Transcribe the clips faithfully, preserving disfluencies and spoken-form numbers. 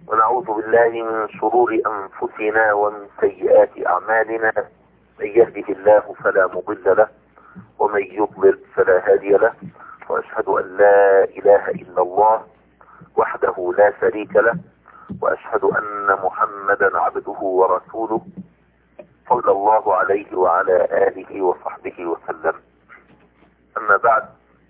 ونعوذ بالله من شرور أنفسنا ومن سيئات أعمالنا. من يهده الله فلا مضل له ومن يضلل فلا هادي له، وأشهد أن لا إله إلا الله وحده لا شريك له، وأشهد أن محمدا عبده ورسوله صلى الله عليه وعلى آله وصحبه وسلم. أما بعد،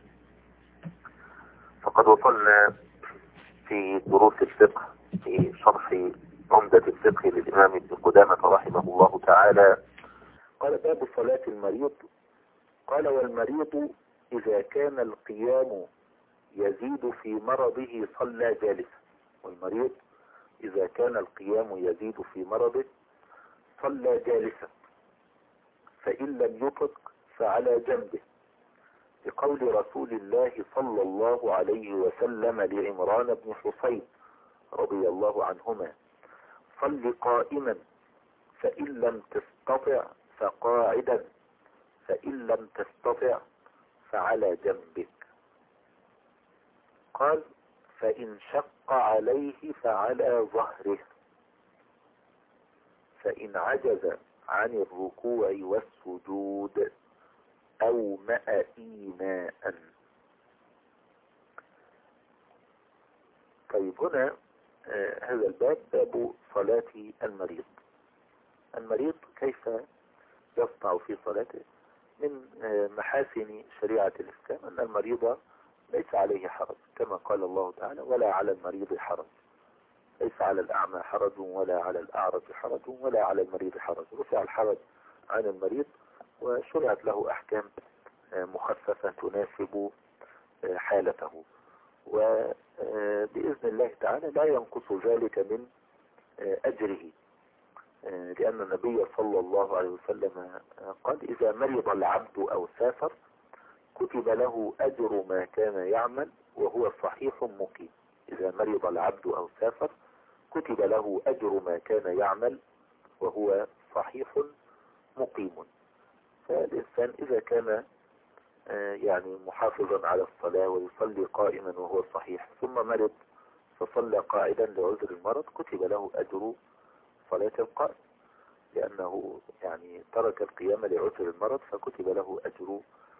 فقد وصلنا في دروس الفقه في شرح عمدة الفقه للإمام ابن قدامة رحمه الله تعالى. قال: باب صلاة المريض. قال: والمريض إذا كان القيام يزيد في مرضه صلى جالسا. والمريض إذا كان القيام يزيد في مرضه صلى جالسا، فإن لم يطق فعلى جنبه، لقول رسول الله صلى الله عليه وسلم لعمران بن حصين رضي الله عنهما: صل قائما، فإن لم تستطع فقاعدا، فإن لم تستطع فعلى جنبك. قال: فإن شق عليه فعلى ظهره، فإن عجز عن الركوع والسجود أو ماء إيماء. طيب، هنا آه هذا الباب باب صلاة المريض. المريض كيف يصنع في صلاته؟ من آه محاسن شريعة الإسلام أن المريض ليس عليه حرج، كما قال الله تعالى: ولا على المريض حرج. ليس على الأعمى حرج ولا على الأعرج حرج ولا على المريض حرج. رفع الحرج عن المريض وشرعت له أحكام مخففة تناسب حالته، وبإذن الله تعالى لا ينقص ذلك من أجره، لأن النبي صلى الله عليه وسلم قال: إذا مرض العبد أو سافر كتب له أجر ما كان يعمل وهو صحيح مقيم. إذا مرض العبد أو سافر كتب له أجر ما كان يعمل وهو صحيح مقيم. فالإنسان إذا كان يعني محافظا على الصلاة ويصلي قائما وهو صحيح، ثم مرض فصلى قاعدا لعذر المرض، كتب له أجر صلاة القائم، لأنه يعني ترك القيام لعذر المرض، فكتب له أجر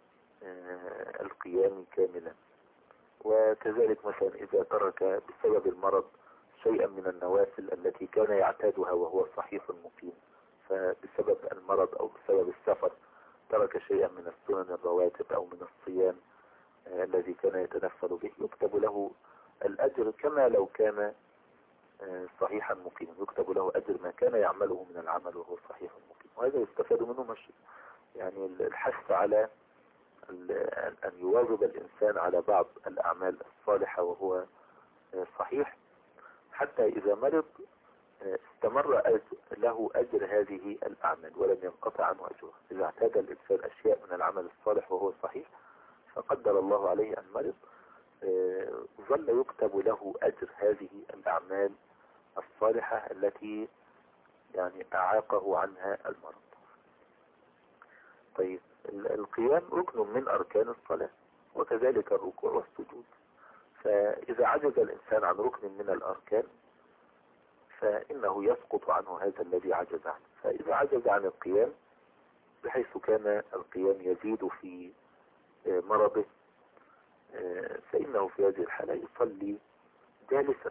القيام كاملا. وكذلك مثلا إذا ترك بسبب المرض شيئا من النوافل التي كان يعتادها وهو صحيح مقيم، فبسبب المرض أو بسبب السفر ترك شيئا من السنن الرواتب أو من الصيام آه الذي كان يتنفل به، يكتب له الأجر كما لو كان آه صحيحا مقيما، يكتب له أجر ما كان يعمله من العمل وهو صحيح مقيم. وهذا يستفاد منه مش يعني الحث على أن يواظب الإنسان على بعض الأعمال الصالحة وهو آه صحيح، حتى إذا مرض استمر له أجر هذه الأعمال ولم ينقطع عنه أجره. إذا اعتاد الإنسان أشياء من العمل الصالح وهو صحيح، فقدر الله عليه أن مرض، ظل يكتب له أجر هذه الأعمال الصالحة التي يعني أعاقه عنها المرض. طيب، القيام ركن من أركان الصلاة، وكذلك الركوع والسجود. فإذا عجز الإنسان عن ركن من الأركان فإنه يسقط عنه هذا الذي عجز عنه. فإذا عجز عن القيام بحيث كان القيام يزيد في مرضه، فإنه في هذه الحالة يصلي جالسا.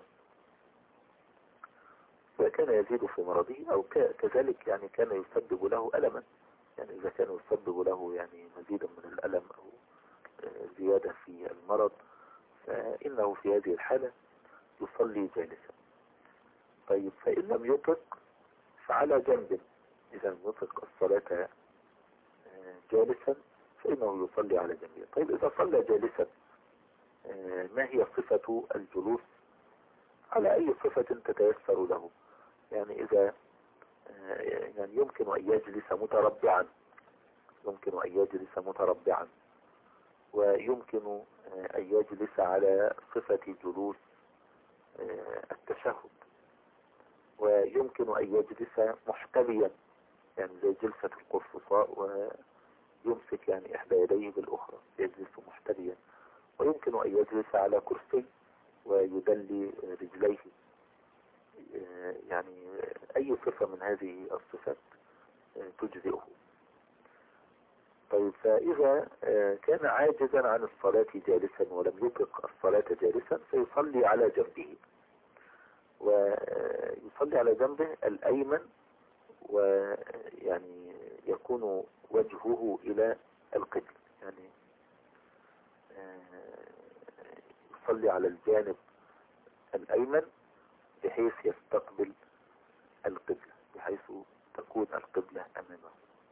إذا كان يزيد في مرضه أو كذلك يعني كان يسبب له ألما، يعني إذا كان يسبب له يعني مزيدا من الألم أو زيادة في المرض، فإنه في هذه الحالة يصلي جالسا. طيب، فإن لم يطق فعلى جنب. إذا لم يطق الصلاة جالسا فإنه يصلي على جنبه. طيب، إذا صلى جالسا ما هي صفة الجلوس؟ على أي صفة تتيسر له. يعني إذا يعني يمكن أن يجلس متربعا، يمكن أن يجلس متربعا ويمكن أن يجلس على صفة جلوس التشهد، ويمكن أن يجلس محتبيا يعني زي جلسة القرفصاء ويمسك يعني إحدى يديه بالأخرى، يجلس محتبيا. ويمكن أن يجلس على كرسي ويدلي رجليه صفة من هذه الصفات تجزئه. طيب، فإذا كان عاجزا عن الصلاة جالسا ولم يطلق الصلاة جالسا فيصلي على جنبه، ويصلي على جنبه الأيمن، ويعني يكون وجهه إلى القبلة، يعني يصلي على الجانب الأيمن بحيث يستقبل القبلة، بحيث تكون القبلة أمامه.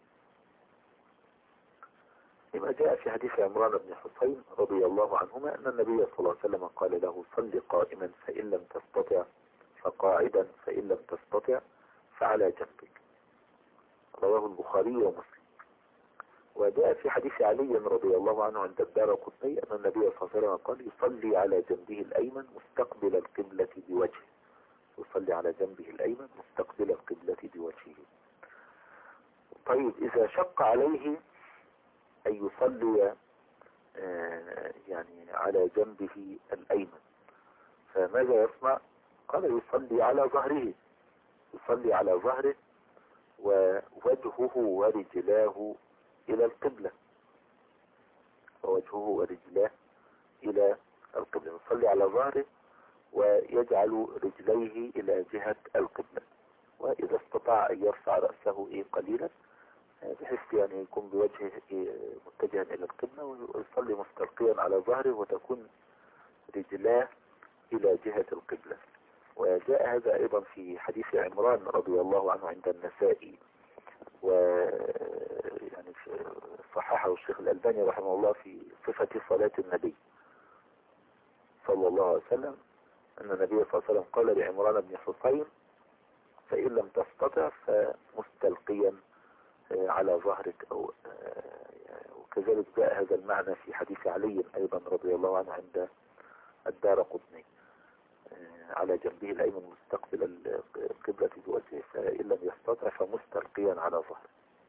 لما جاء في حديث عمران بن حسين رضي الله عنهما أن النبي صلى الله عليه وسلم قال له: صل قائما فإن لم تستطع فقاعدا فإن لم تستطع فعلى جنبك. رواه البخاري ومسلم. وجاء في حديث علي رضي الله عنه عند الدارقطني أن النبي صلى الله عليه وسلم قال: يصلي على جنبه الأيمن مستقبل القبلة بوجهه. يصلي على جنبه الأيمن مستقبل القبلة بوجهه. طيب، إذا شق عليه أن يصلي آه يعني على جنبه الأيمن فماذا يصنع؟ قال: يصلي على ظهره، يصلي على ظهره ووجهه ورجلاه إلى القبلة، ووجهه ورجلاه إلى القبلة. يصلي على ظهره ويجعل رجليه إلى جهة القبلة، وإذا استطاع أن يرفع رأسه إيه قليلا بحيث يعني يكون بوجهه متجها إلى القبلة، ويصلي مستلقيا على ظهره وتكون رجلاه إلى جهة القبلة. وجاء هذا أيضا في حديث عمران رضي الله عنه عند النسائي، و يعني صححه الشيخ الألباني رحمه الله في صفة صلاة النبي صلى الله عليه وسلم، أن النبي صلى الله عليه وسلم قال لعمران بن حسين: فإن لم تستطع فمستلقيا على ظهرك، أو وكذلك جاء هذا المعنى في حديث علي أيضا رضي الله عنه عند الدارقطني: على جنبه الأيمن مستقبل القبلة بوجهه، فإن لم يستطع فمستلقيا على ظهره.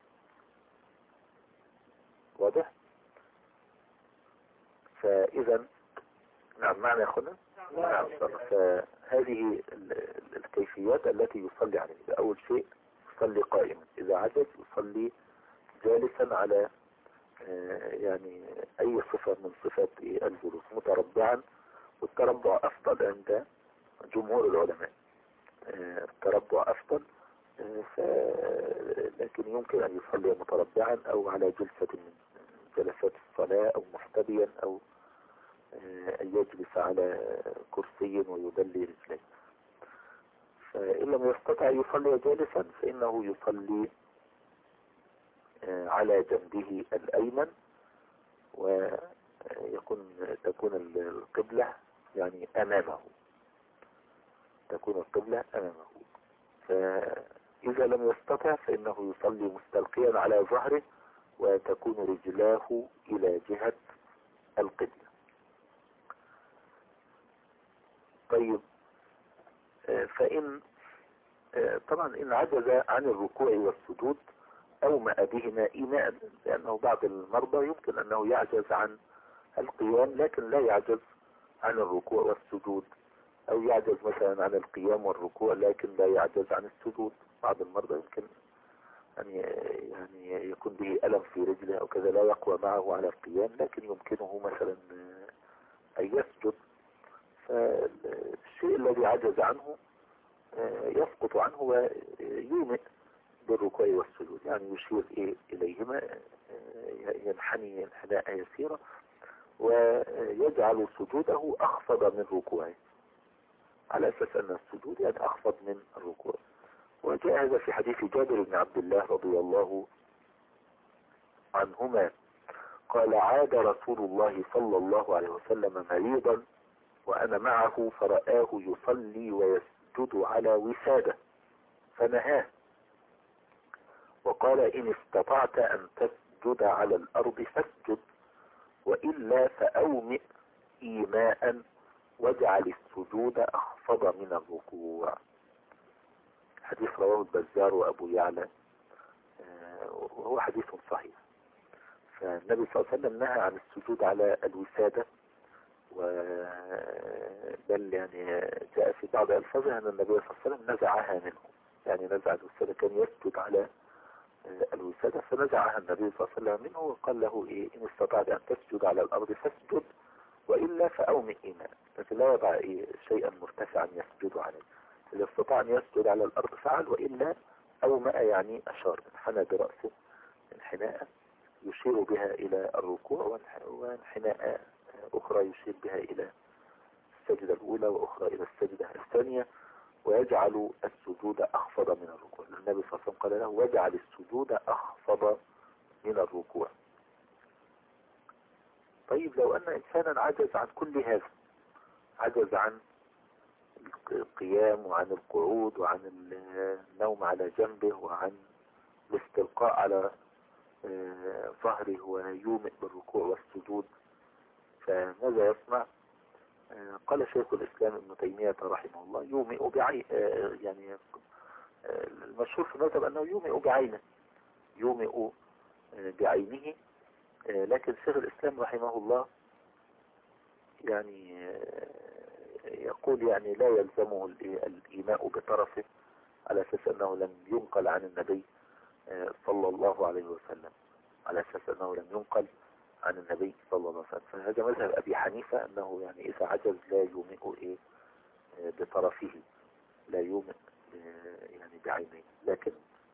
واضح؟ فإذا نعم، معنى يا أخونا؟ نعم. فهذه الكيفيات التي يصلي عليها: أول شيء يصلي قائما، إذا عجز يصلي جالسا على يعني أي صفة من صفات الجلوس، متربعا، والتربع أفضل عند جمهور العلماء، التربع أفضل، لكن يمكن أن يصلي متربعا أو على جلسة من جلسات الصلاة، أو محتبيا، أو أن يجلس على كرسي ويدلي رجليه. فإن لم يستطع يصلي جالسا فإنه يصلي على جنبه الأيمن، ويكون تكون القبلة يعني أمامه، تكون القبلة أمامه. فإذا لم يستطع فإنه يصلي مستلقيا على ظهره وتكون رجلاه إلى جهة القبلة. طيب، فإن طبعا إن عجز عن الركوع والسجود أومأ بهما إيماء، لأنه بعض المرضى يمكن أنه يعجز عن القيام لكن لا يعجز عن الركوع والسجود، أو يعجز مثلا عن القيام والركوع لكن لا يعجز عن السجود. بعض المرضى يمكن أن يعني يكون به ألم في رجله أو كذا، لا يقوى معه على القيام لكن يمكنه مثلا أن يسجد، فالشيء الذي عجز عنه يسقط عنه ويومئ بالركوع والسجود، يعني يشير إيه إليهما، ينحني انحناء يسيرة ويجعل سجوده أخفض من ركوعه، على أساس أن السجود يعني أخفض من الركوع. وجاء هذا في حديث جابر بن عبد الله رضي الله عنهما قال: عاد رسول الله صلى الله عليه وسلم مريضا وأنا معه فرآه يصلي ويسجد على وسادة فنهاه وقال: إن استطعت أن تسجد على الأرض فاسجد، وإلا فأومئ إيماء واجعل السجود أخفض من الركوع. حديث رواه البزار وأبو يعلى، وهو حديث صحيح. فالنبي صلى الله عليه وسلم نهى عن السجود على الوسادة، بل يعني جاء في بعض ألفاظه أن النبي صلى الله عليه وسلم نزعها منه، يعني نزع الوسادة، كان يسجد على الوسادة فنزعها النبي صلى الله عليه وسلم منه وقال له إيه إن استطعت أن تسجد على الأرض فاسجد وإلا فأومئ إيمان، لكن لا يضع إيه شيئا مرتفعا يسجد عليه. إذا استطاع أن يسجد على الأرض فعل، وإلا أومئ يعني أشار، انحنى برأسه انحناء يشير بها إلى الركوع، وانحناء أخرى يشير بها إلى السجدة الأولى وأخرى إلى السجدة الثانية، ويجعل السجود أخفض من الركوع. النبي صلى الله عليه وسلم قال له واجعل السجود أخفض من الركوع. طيب لو أن إنسانا عجز عن كل هذا، عجز عن القيام وعن القعود وعن النوم على جنبه وعن الاستلقاء على ظهره ويومئ بالركوع والسجود، فماذا يصنع؟ قال شيخ الإسلام ابن تيمية رحمه الله يومئ بعين، يعني المشهور في المذهب أنه يومئ بعينه، يومئ بعينه، لكن شيخ الإسلام رحمه الله يعني يقول يعني لا يلزمه الإيماء بطرفه، على أساس أنه لم ينقل عن النبي صلى الله عليه وسلم، على أساس أنه لم ينقل عن النبي صلى الله عليه وسلم. فهذا مذهب أبي حنيفة أنه يعني إذا عجز لا يومئ إيه بطرفه، لا يومئ يعني بعينيه، لكن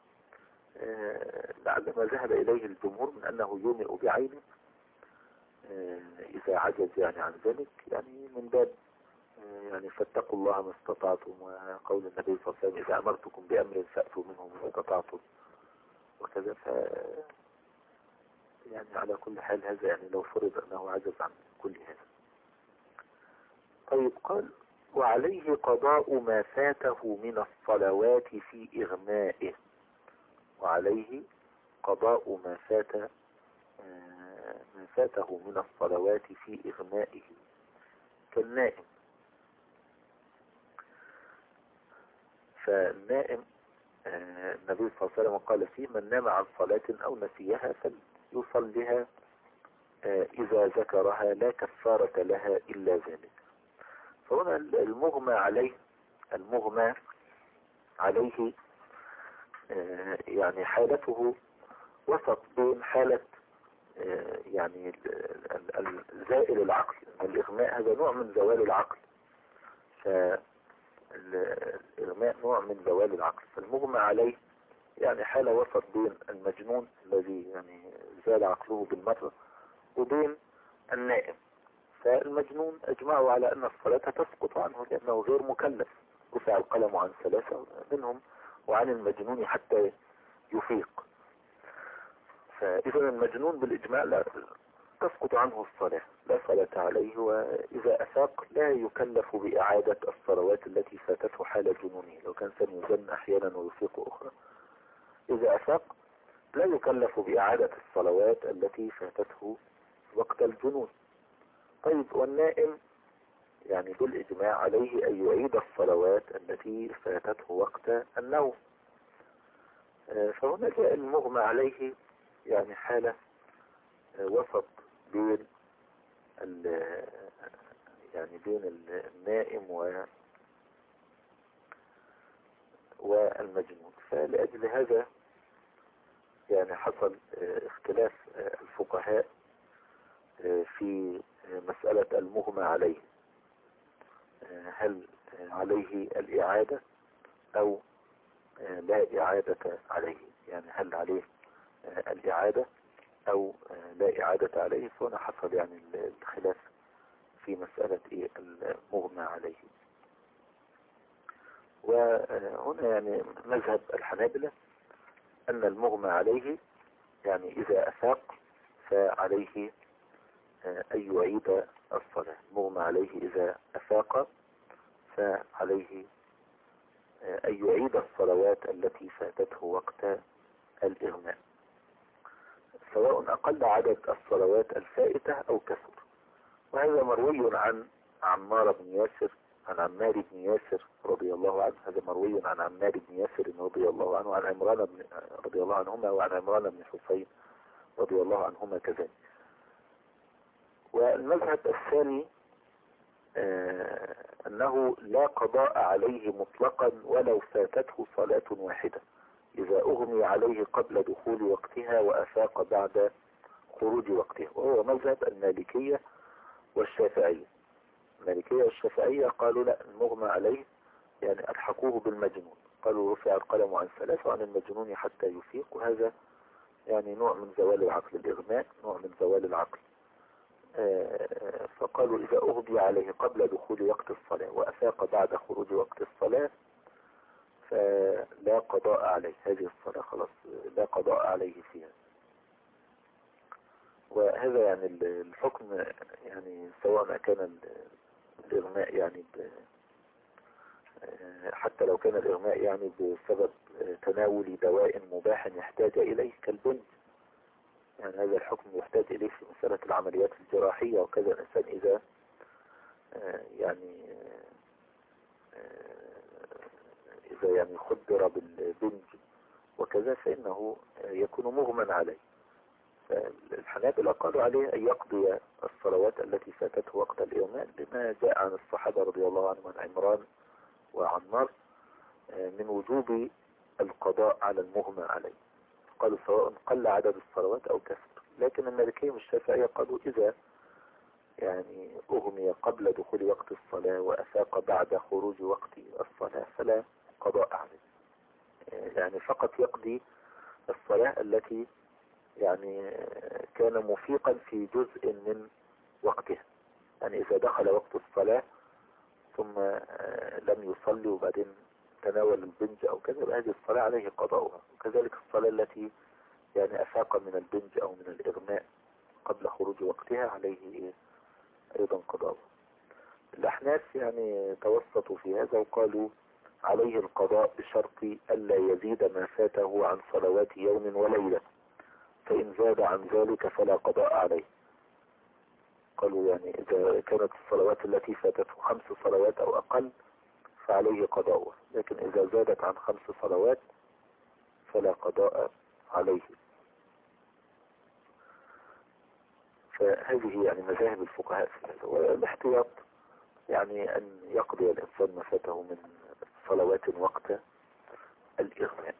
لعل ما ذهب إليه الجمهور من أنه يومئ بعينه إذا عجز يعني عن ذلك، يعني من باب يعني فاتقوا الله ما استطعتم، وقول النبي صلى الله عليه وسلم إذا أمرتكم بأمر فأتوا منه ما استطعتم وكذا. ف يعني على كل حال هذا يعني لو فرض أنه عجز عن كل هذا. طيب قال وعليه قضاء ما فاته من الصلوات في إغمائه، وعليه قضاء ما فات ما فاته من الصلوات في إغمائه كالنائم. فالنائم النبي صلى الله عليه وسلم قال فيه من نام عن صلاة أو نسيها فليصلها إذا ذكرها لا كفارة لها إلا ذلك. فهنا المغمى عليه المغمى عليه يعني حالته وسط بين حالة يعني زائل العقل، الإغماء هذا نوع من زوال العقل، فالإغماء نوع من زوال العقل، فالمغمى عليه يعني حالة وسط بين المجنون الذي يعني زال عقله بالمرة وبين النائم. فالمجنون أجمعوا على أن الصلاة تسقط عنه لأنه غير مكلف، رفع القلم عن ثلاثة منهم وعن المجنون حتى يفيق. فإذا المجنون بالإجماع لا تسقط عنه الصلاة، لا صلاة عليه، وإذا أفاق لا يكلف بإعادة الصلوات التي فاتته حال جنونه، لو كان سيجن أحيانا ويفيق أخرى، إذا أفاق لا يكلف بإعادة الصلوات التي فاتته وقت الجنون. طيب والنائم يعني بالإجماع عليه أن يعيد الصلوات التي فاتته وقت النوم. فهنا جاء المغمى عليه يعني حالة وسط بين يعني بين النائم و والمجنون. فلأجل هذا يعني حصل اختلاف الفقهاء في مسألة المغمى عليه، هل عليه الإعادة أو لا إعادة عليه، يعني هل عليه الإعادة أو لا إعادة عليه. فهنا حصل يعني الخلاف في مسألة إيه المغمى عليه. وهنا يعني مذهب الحنابلة أن المغمى عليه يعني إذا أفاق فعليه أن يعيد الصلاة، مغمى عليه إذا أفاق فعليه أن يعيد الصلوات التي فاتته وقت الإغماء، سواء أقل عدد الصلوات الفائتة أو كثر. وهذا مروي عن عمار بن ياسر عن عمار بن ياسر رضي الله عنه، هذا مروي عن عمار بن ياسر رضي الله عنه وعن عمران بن رضي الله عنهما وعن عمران بن حسين رضي الله عنهما كذلك. والمذهب الثاني آه أنه لا قضاء عليه مطلقا ولو فاتته صلاة واحدة إذا أغمي عليه قبل دخول وقتها وأفاق بعد خروج وقتها، وهو مذهب المالكية والشافعية. المالكية والشافعية قالوا لا، المغمى عليه يعني ألحقوه بالمجنون، قالوا رفع القلم عن ثلاث وعن المجنون حتى يفيق، وهذا يعني نوع من زوال العقل، الإغماء نوع من زوال العقل. فقالوا إذا أغمي عليه قبل دخول وقت الصلاة وأفاق بعد خروج وقت الصلاة فلا قضاء عليه، هذه الصلاة خلاص لا قضاء عليه فيها. وهذا يعني الحكم، يعني سواء ما كان الإغماء يعني حتى لو كان الإغماء يعني بسبب تناول دواء مباح يحتاج إليه كالبنج، يعني هذا الحكم يحتاج إليه في مسألة العمليات الجراحية. وكذا الإنسان إذا يعني إذا يعني خدر بالبنج وكذا فإنه يكون مغمى عليه. الحنابلة قالوا عليه أن يقضي الصلوات التي فاتته وقت الإغماء لما جاء عن الصحابة رضي الله عنهم عن عمران وعمار من وجوب القضاء على المغمى عليه، قالوا سواء قل عدد الصلوات أو كثر. لكن المالكية والشافعية قالوا إذا يعني أغمي قبل دخول وقت الصلاة وأفاق بعد خروج وقت الصلاة فلا قضاء عليه، يعني فقط يقضي الصلاة التي يعني كان مفيقا في جزء من وقتها. يعني إذا دخل وقت الصلاة ثم لم يصلي وبعدين تناول البنج أو كذا فهذه الصلاة عليه قضاؤها. وكذلك الصلاة التي يعني أفاق من البنج أو من الإغماء قبل خروج وقتها عليه أيضا قضاؤها. الأحناف يعني توسطوا في هذا وقالوا عليه القضاء بشرط ألا يزيد ما فاته عن صلوات يوم وليلة، فإن زاد عن ذلك فلا قضاء عليه. قالوا يعني إذا كانت الصلوات التي فاتته خمس صلوات أو أقل فعليه قضاؤها، لكن إذا زادت عن خمس صلوات فلا قضاء عليه. فهذه يعني مذاهب الفقهاء في هذا. والاحتياط يعني أن يقضي الإنسان ما فاته من صلوات وقت الإغماء.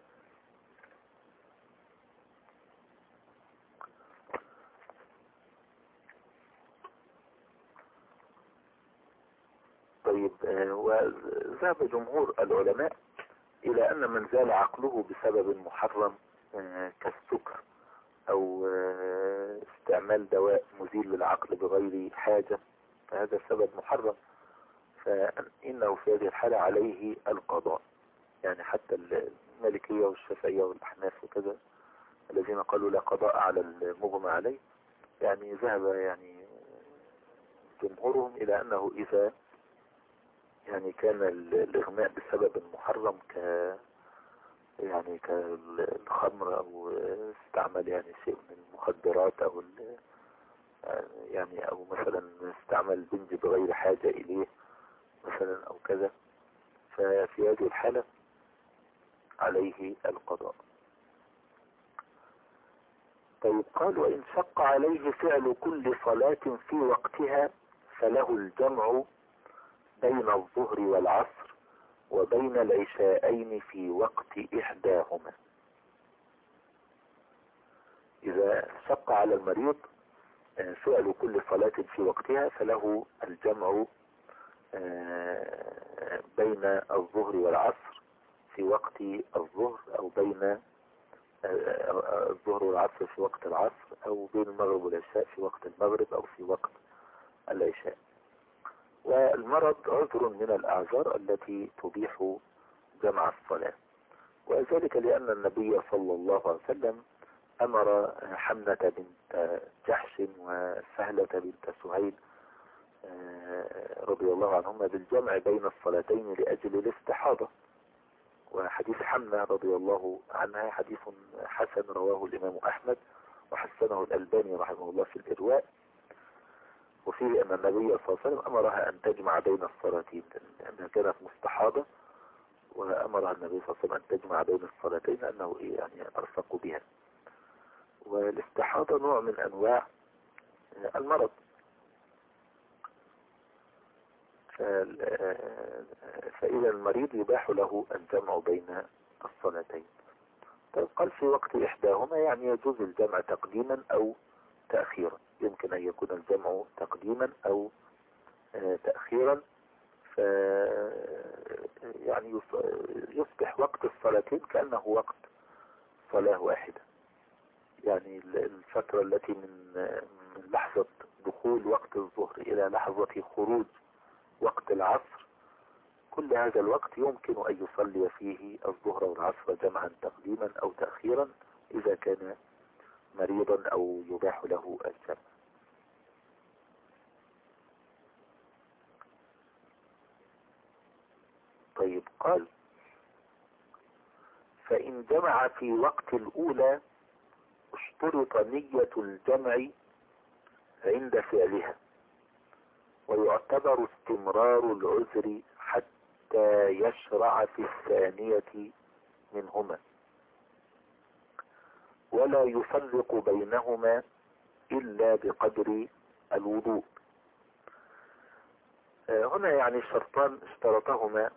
طيب، وذهب جمهور العلماء إلى أن من زال عقله بسبب محرم كالسكر أو استعمال دواء مزيل للعقل بغير حاجة فهذا سبب محرم، فإنه في هذه الحالة عليه القضاء. يعني حتى المالكية والشافعية والأحناف وكذا الذين قالوا لا قضاء على المغمى عليه، يعني ذهب يعني جمهورهم إلى أنه إذا يعني كان الإغماء بسبب محرم ك يعني كالخمر أو استعمال يعني شيء من المخدرات أو يعني أو مثلا استعمال البنج بغير حاجة إليه مثلا أو كذا، ففي هذه الحالة عليه القضاء. طيب، قال وإن شق عليه فعل كل صلاة في وقتها فله الجمع بين الظهر والعصر وبين العشاءين في وقت إحداهما. إذا شق على المريض فعل كل صلاة في وقتها فله الجمع بين الظهر والعصر في وقت الظهر أو بين الظهر والعصر في وقت العصر أو بين المغرب والعشاء في وقت المغرب أو في وقت العشاء. والمرض عذر من الأعذار التي تبيح جمع الصلاة، وذلك لأن النبي صلى الله عليه وسلم أمر حمنة بنت جحش وسهلة بنت سهيل رضي الله عنهما بالجمع بين الصلاتين لأجل الاستحاضة. وحديث حمنة رضي الله عنها حديث حسن رواه الإمام أحمد وحسنه الألباني رحمه الله في الإرواء، وفيه أن النبي صلى الله عليه وسلم أمرها أن تجمع بين الصلاتين لأنها كانت مستحاضة، وأمرها النبي صلى الله عليه وسلم أن تجمع بين الصلاتين لأنه يعني أرفق بها. والاستحاضة نوع من أنواع المرض، فإذا المريض يباح له الجمع بين الصلاتين. طيب قال في وقت إحداهما يعني يجوز الجمع تقديما أو تأخيرا، يمكن أن يكون الجمع تقديما أو تأخيرا، ف يعني يصبح وقت الصلاتين كأنه وقت صلاة واحدة. يعني الفترة التي من من لحظة دخول وقت الظهر إلى لحظة خروج وقت العصر، كل هذا الوقت يمكن أن يصلي فيه الظهر والعصر جمعا تقديما أو تأخيرا إذا كان مريضا أو يباح له الجمع. طيب قال فإن جمع في وقت الأولى اشترط نية الجمع عند فعلها، ويعتبر استمرار العذر حتى يشرع في الثانية منهما، ولا يفرق بينهما إلا بقدر الوضوء. هنا يعني شرطان اشترطهما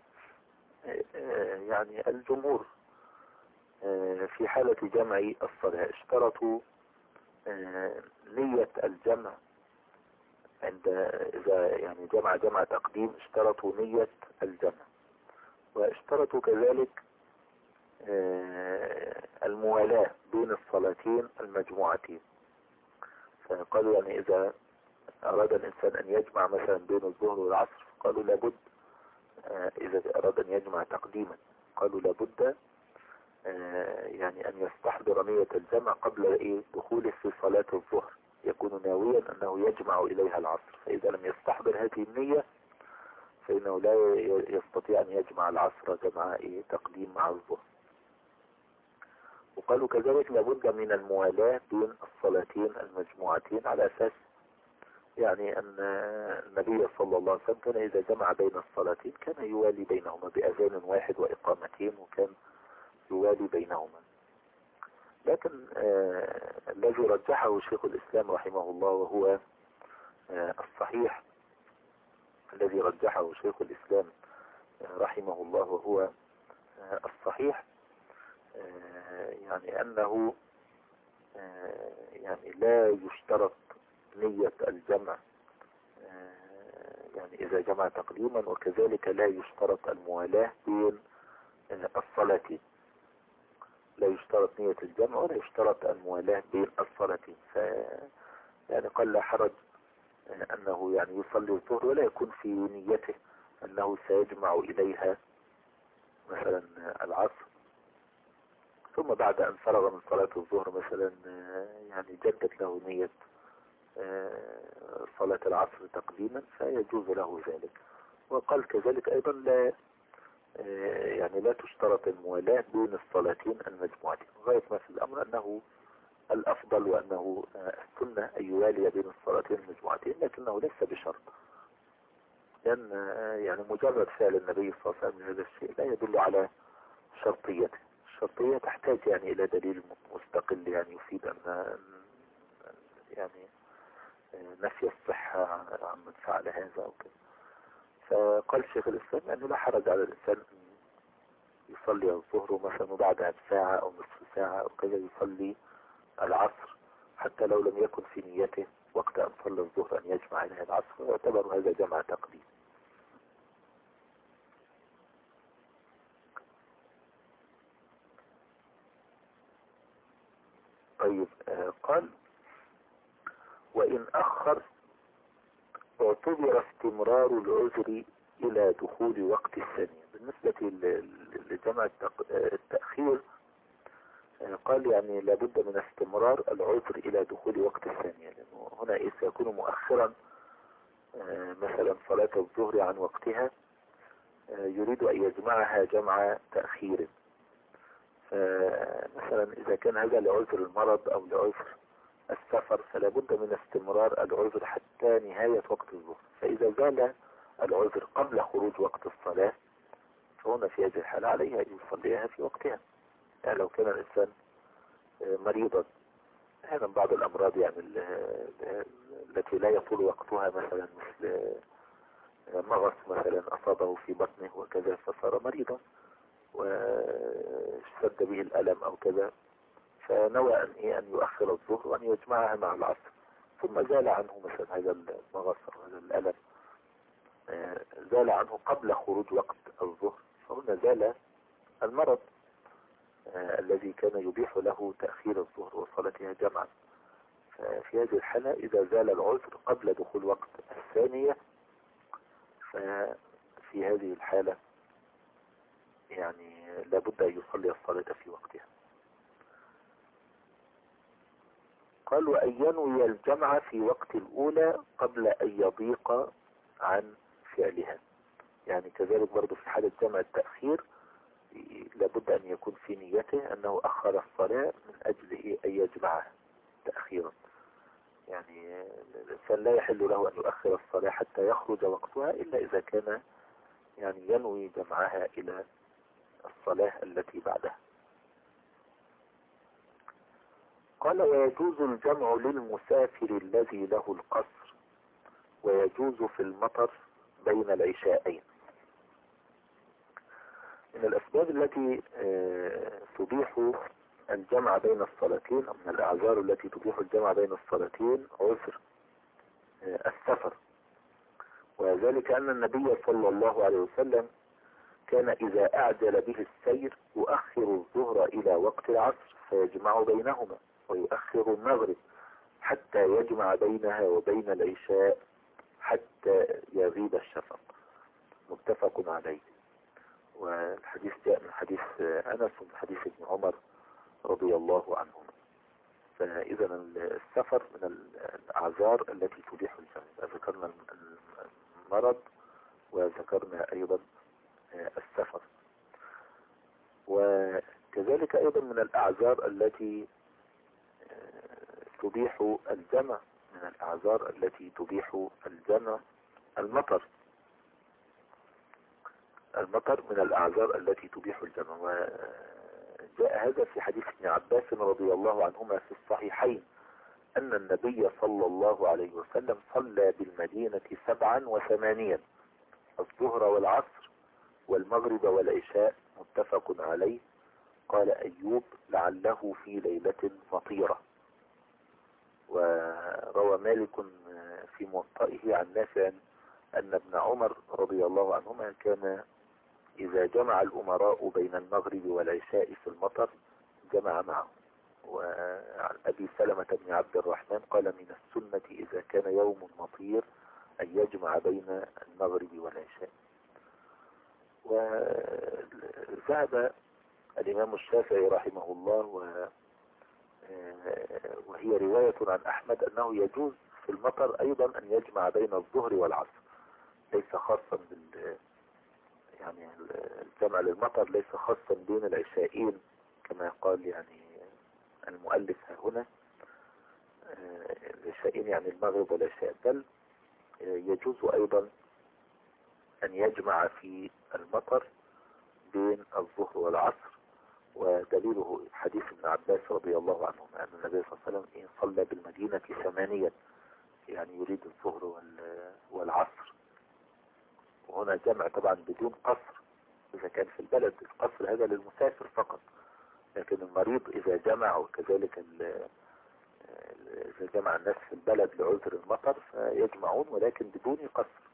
يعني الجمهور في حالة جمع الصلاة، اشترطوا نية الجمع عند إذا يعني جمع جمع تقديم، اشترطوا نية الجمع، واشترطوا كذلك الموالاة بين الصلاتين المجموعتين. فقالوا يعني إذا أراد الإنسان أن يجمع مثلا بين الظهر والعصر، قالوا لابد إذا أراد أن يجمع تقديما قالوا لابد يعني أن يستحضر نية الجمع قبل إيه دخوله في صلاة الظهر، يكون ناويا أنه يجمع إليها العصر. فإذا لم يستحضر هذه النية فإنه لا يستطيع أن يجمع العصر جمع إيه تقديم مع الظهر. وقالوا كذلك لابد من الموالاة بين الصلاتين المجموعتين، على أساس يعني أن النبي صلى الله عليه وسلم كان إذا جمع بين الصلاتين كان يوالي بينهما بأذان واحد وإقامتين، وكان يوالي بينهما. لكن آه الذي رجحه شيخ الإسلام رحمه الله وهو آه الصحيح، الذي رجحه شيخ الإسلام آه رحمه الله وهو آه الصحيح آه يعني أنه آه يعني لا يشترط نية الجمع آه يعني إذا جمع تقديما، وكذلك لا يشترط الموالاة بين آه الصلاتين، لا يشترط نية الجمع ولا يشترط الموالاة بين الصلاتين. ف يعني قال لا حرج أنه يعني يصلي الظهر ولا يكون في نيته أنه سيجمع إليها مثلا العصر، ثم بعد أن فرغ من صلاة الظهر مثلا يعني جدد له نية صلاة العصر تقديما فيجوز له ذلك. وقال كذلك أيضا لا يعني لا تشترط الموالاة بين الصلاتين المجموعتين، غاية ما في الأمر أنه الأفضل وأنه السنة أن يوالي بين الصلاتين المجموعتين، لكنه ليس بشرط، لأن يعني مجرد فعل النبي صلى الله عليه وسلم هذا الشيء لا يدل على شرطيته. الشرطية تحتاج يعني إلى دليل مستقل يعني يفيد أن يعني نفي الصحة عمن فعل هذا أو كذا. فقال شيخ الإسلام أنه لا حرج على الإنسان أن يصلي الظهر مثلا وبعدها بساعة أو نصف ساعة أو كذا يصلي العصر، حتى لو لم يكن في نيته وقت أن صلى الظهر أن يجمع إليها العصر، ويعتبر هذا جمع تقديم. طيب آه قال وإن أخر اعتبر استمرار العذر إلى دخول وقت الثانية. بالنسبة لجمع التأخير قال يعني لابد من استمرار العذر إلى دخول وقت الثانية، لأنه هنا إيه سيكون مؤخرا مثلا صلاة الظهر عن وقتها يريد أن يجمعها جمع تأخير، فمثلا إذا كان هذا لعذر المرض أو لعذر السفر فلا بد من استمرار العذر حتى نهاية وقت الظهر. فإذا زال العذر قبل خروج وقت الصلاة فهنا في هذه الحالة عليه أن يصليها في وقتها. يعني لو كان الإنسان مريضا، هذا من بعض الأمراض يعني التي لا يطول وقتها مثلا مثل مغص مثلا أصابه في بطنه وكذا فصار مريضا واشتد به الألم أو كذا، فنوى أن إيه أن يؤخر الظهر وأن يجمعها مع العصر، ثم زال عنه مثلا هذا المغص أو هذا الألم، زال عنه قبل خروج وقت الظهر، فهنا زال المرض الذي كان يبيح له تأخير الظهر وصلاتها جمعا. ففي هذه الحالة إذا زال العذر قبل دخول وقت الثانية، ففي هذه الحالة يعني لابد أن يصلي الصلاة في وقتها. قال وأن ينوي الجمع في وقت الأولى قبل أن يضيق عن فعلها، يعني كذلك برضو في حالة جمع التأخير لابد أن يكون في نيته أنه أخر الصلاة من أجل أن يجمعها تأخيرا، يعني الإنسان لا يحل له أن يؤخر الصلاة حتى يخرج وقتها إلا إذا كان يعني ينوي جمعها إلى الصلاة التي بعدها. قال ويجوز الجمع للمسافر الذي له القصر، ويجوز في المطر بين العشاءين. من الأسباب التي تبيح الجمع بين الصلاتين، أو من الأعذار التي تبيح الجمع بين الصلاتين عذر السفر، وذلك أن النبي صلى الله عليه وسلم كان إذا أعجل به السير يؤخر الظهر إلى وقت العصر فيجمع بينهما، ويؤخر المغرب حتى يجمع بينها وبين العشاء حتى يغيب الشفق، متفق عليه. والحديث جاء من حديث أنس ومن حديث ابن عمر رضي الله عنهما. فإذا السفر من الأعذار التي تبيح الجمع، ذكرنا المرض وذكرنا أيضا السفر. وكذلك أيضا من الأعذار التي تبيح الجمع، من الأعذار التي تبيح الجمع المطر. المطر من الأعذار التي تبيح الجمع، وجاء هذا في حديث ابن عباس رضي الله عنهما في الصحيحين أن النبي صلى الله عليه وسلم صلى بالمدينة سبعا وثمانيا، الظهر والعصر والمغرب والعشاء، متفق عليه. قال أيوب لعله في ليلة مطيرة. وروى مالك في موطئه عن نافع أن ابن عمر رضي الله عنهما كان إذا جمع الأمراء بين المغرب والعشاء في المطر جمع معه. وعن أبي سلمة بن عبد الرحمن قال من السنة إذا كان يوم مطير أن يجمع بين المغرب والعشاء. وذهب الإمام الشافعي رحمه الله و وهي رواية عن أحمد أنه يجوز في المطر أيضا أن يجمع بين الظهر والعصر، ليس خاصا بال يعني الجمع للمطر ليس خاصا بين العشاءين كما قال يعني المؤلف هنا، العشاءين يعني المغرب والعشاء، بل يجوز أيضا أن يجمع في المطر بين الظهر والعصر. ودليله حديث ابن عباس رضي الله عنه أن النبي صلى الله عليه وسلم صلى بالمدينة ثمانيا، يعني يريد الظهر والعصر. وهنا جمع طبعا بدون قصر إذا كان في البلد، القصر هذا للمسافر فقط، لكن المريض إذا جمع، وكذلك إذا جمع الناس في البلد لعذر المطر فيجمعون ولكن بدون قصر.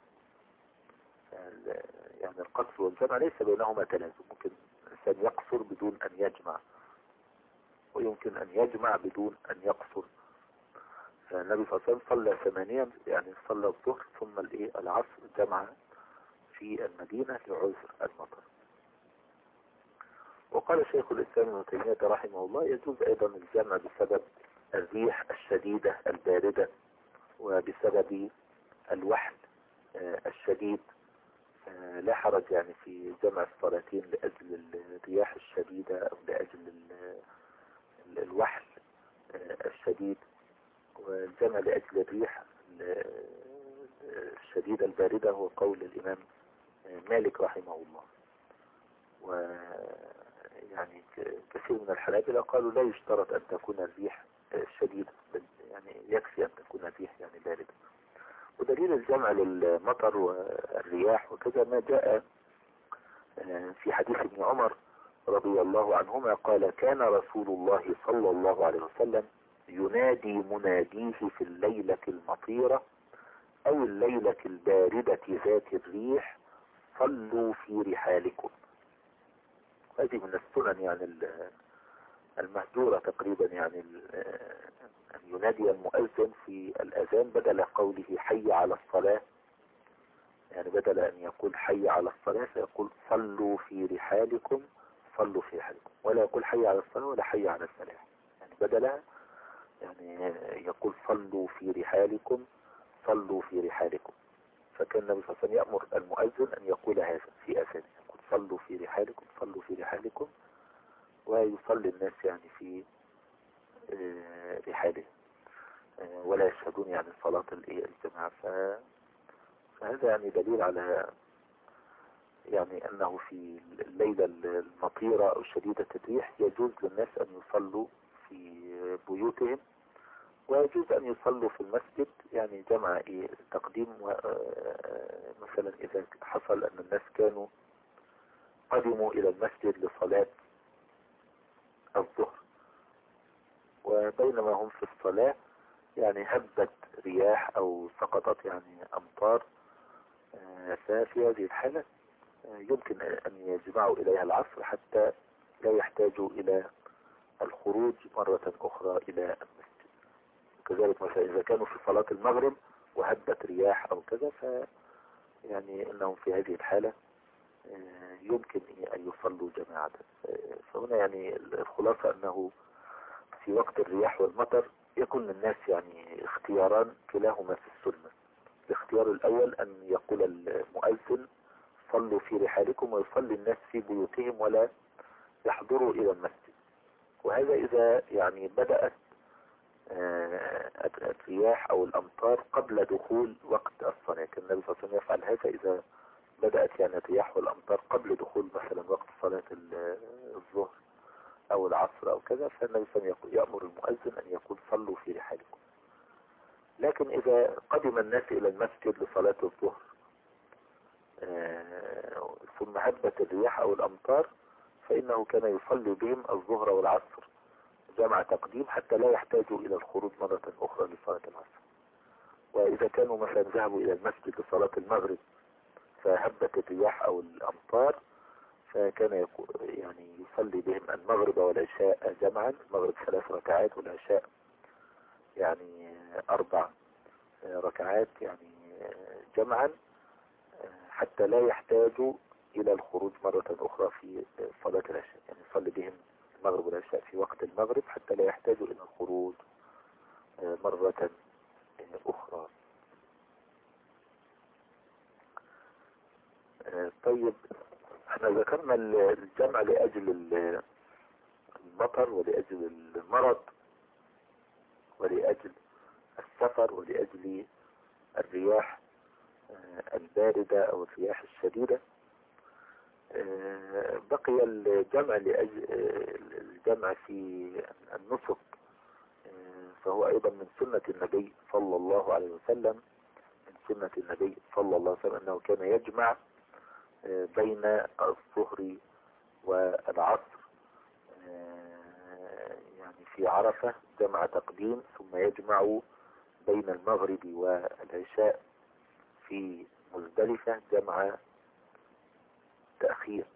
يعني القصر والجمع ليس بينهما تلازم، ممكن الإنسان يقصر بدون أن يجمع، ويمكن أن يجمع بدون أن يقصر. فالنبي صلى الله عليه وسلم صلى ثمانيا، يعني صلى الظهر ثم العصر جمع في المدينة لعذر المطر. وقال شيخ الإسلام ابن تيمية رحمه الله يجوز أيضا الجمع بسبب الريح الشديدة الباردة وبسبب الوحل الشديد، لا حرج يعني في جمع الصلاتين لأجل الرياح الشديدة أو لأجل الوحل الشديد، والجمع لأجل الريح الشديدة الباردة هو قول الإمام مالك رحمه الله. ويعني كثير من الحنابلة قالوا لا يشترط أن تكون الريح شديدة، بل يعني يكفي أن تكون الريح يعني باردة. ودليل الجمع للمطر والرياح وكذا ما جاء في حديث ابن عمر رضي الله عنهما قال كان رسول الله صلى الله عليه وسلم ينادي مناديه في الليلة المطيرة او الليلة الباردة ذات الريح صلوا في رحالكم. هذه من السنن يعني المهجورة تقريبا، يعني أن ينادي المؤذن في الأذان بدل قوله حي على الصلاة، يعني بدل أن يقول حي على الصلاة فيقول صلوا في رحالكم، صلوا في رحالكم، ولا يقول حي على الصلاة ولا حي على الفلاح، يعني بدلها يعني يقول صلوا في رحالكم، صلوا في رحالكم. فكان النبي صلى الله عليه وسلم يأمر المؤذن أن يقول هذا في أذانه، يقول صلوا في رحالكم، صلوا في رحالكم، ويصلي الناس يعني في رحاله ولا يشهدون يعني صلاة الجماعة. فهذا يعني دليل على يعني أنه في الليلة المطيرة أو شديدة الريح يجوز للناس أن يصلوا في بيوتهم، ويجوز أن يصلوا في المسجد، يعني جمع تقديم. مثلا إذا حصل أن الناس كانوا قدموا إلى المسجد لصلاة الظهر، وبينما هم في الصلاة يعني هبت رياح أو سقطت يعني أمطار، ففي هذه الحالة يمكن أن يجمعوا إليها العصر حتى لا يحتاجوا إلى الخروج مرة أخرى إلى المسجد. كذلك مثلا إذا كانوا في صلاة المغرب وهبت رياح أو كذا، ف يعني أنهم في هذه الحالة يمكن أن يصلوا جماعة. فهنا يعني الخلاصة أنه في وقت الرياح والمطر يكون للناس يعني اختياران كلاهما في السنة. الاختيار الأول أن يقول المؤذن صلوا في رحالكم، ويصلي الناس في بيوتهم ولا يحضروا إلى المسجد. وهذا إذا يعني بدأت الرياح أو الأمطار قبل دخول وقت الصلاة. كان النبي صلى الله عليه وسلم يفعل هذا إذا بدأت يعني الرياح والأمطار قبل دخول مثلا وقت صلاة الظهر أو العصر أو كذا، فالنبي صلى الله عليه وسلم يأمر المؤذن أن يقول صلوا في رحالكم. لكن إذا قدم الناس إلى المسجد لصلاة الظهر ثم هبت الرياح أو الأمطار، فإنه كان يصلي بهم الظهر والعصر جمع تقديم حتى لا يحتاجوا إلى الخروج مرة أخرى لصلاة العصر. وإذا كانوا مثلا ذهبوا إلى المسجد لصلاة المغرب فهبت الرياح أو الأمطار، فكان يعني يصلي بهم المغرب والعشاء جمعا، المغرب ثلاث ركعات والعشاء يعني أربع ركعات يعني جمعا، حتى لا يحتاجوا إلى الخروج مرة أخرى في صلاة العشاء. يعني يصلي بهم المغرب والعشاء في وقت المغرب حتى لا يحتاجوا إلى الخروج مرة أخرى. طيب، احنا ذكرنا الجمع لأجل المطر ولأجل المرض ولأجل السفر ولأجل الرياح الباردة أو الرياح الشديدة. بقي الجمع لأجل الجمع في النسك، فهو أيضا من سنة النبي صلى الله عليه وسلم، من سنة النبي صلى الله عليه وسلم أنه كان يجمع بين الظهر والعصر، يعني في عرفة جمع تقديم، ثم يجمع بين المغرب والعشاء في مزدلفة جمع تأخير.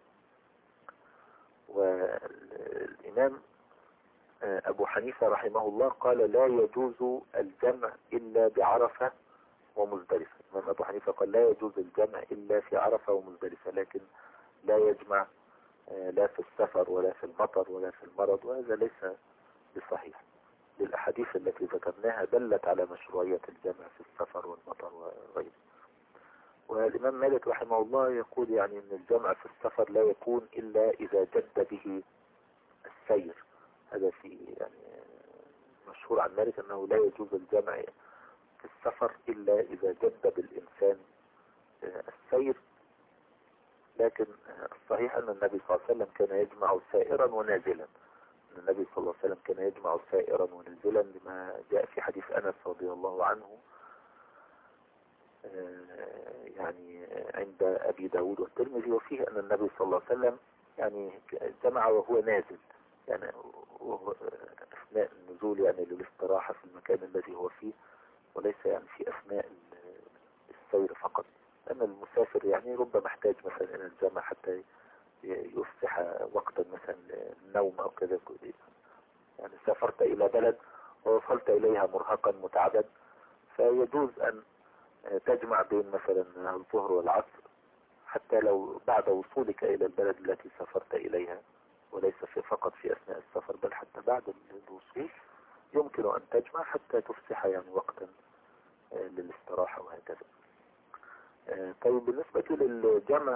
والإمام أبو حنيفة رحمه الله قال لا يجوز الجمع إلا بعرفة ومزدلفة. الإمام أبو حنيفة قال لا يجوز الجمع إلا في عرفة ومزدلفة، لكن لا يجمع لا في السفر ولا في المطر ولا في المرض، وهذا ليس بصحيح. للأحاديث التي ذكرناها دلت على مشروعية الجمع في السفر والمطر وغيره. والإمام مالك رحمه الله يقول يعني أن الجمع في السفر لا يكون إلا إذا جد به السير. هذا في يعني مشهور عن مالك أنه لا يجوز الجمع في السفر إلا إذا جد بالإنسان السير. لكن الصحيح أن النبي صلى الله عليه وسلم كان يجمع سائرا ونازلا. النبي صلى الله عليه وسلم كان يجمع سائرا ونازلا لما جاء في حديث أنس رضي الله عنه يعني عند أبي داود والترمذي، وفيه أن النبي صلى الله عليه وسلم يعني جمع وهو نازل، يعني وهو أثناء النزول يعني للاستراحة في المكان الذي هو فيه، وليس يعني في أثناء السير فقط، لأن المسافر يعني ربما محتاج مثلا إلى الجمع حتى يفسح وقتا مثلا للنوم أو كذا. يعني سافرت إلى بلد ووصلت إليها مرهقا متعبا، فيجوز أن تجمع بين مثلا الظهر والعصر حتى لو بعد وصولك إلى البلد التي سافرت إليها، وليس في فقط في أثناء السفر بل حتى بعد الوصول يمكن أن تجمع حتى تفسح يعني وقتا للاستراحة وهكذا. طيب بالنسبة للجمع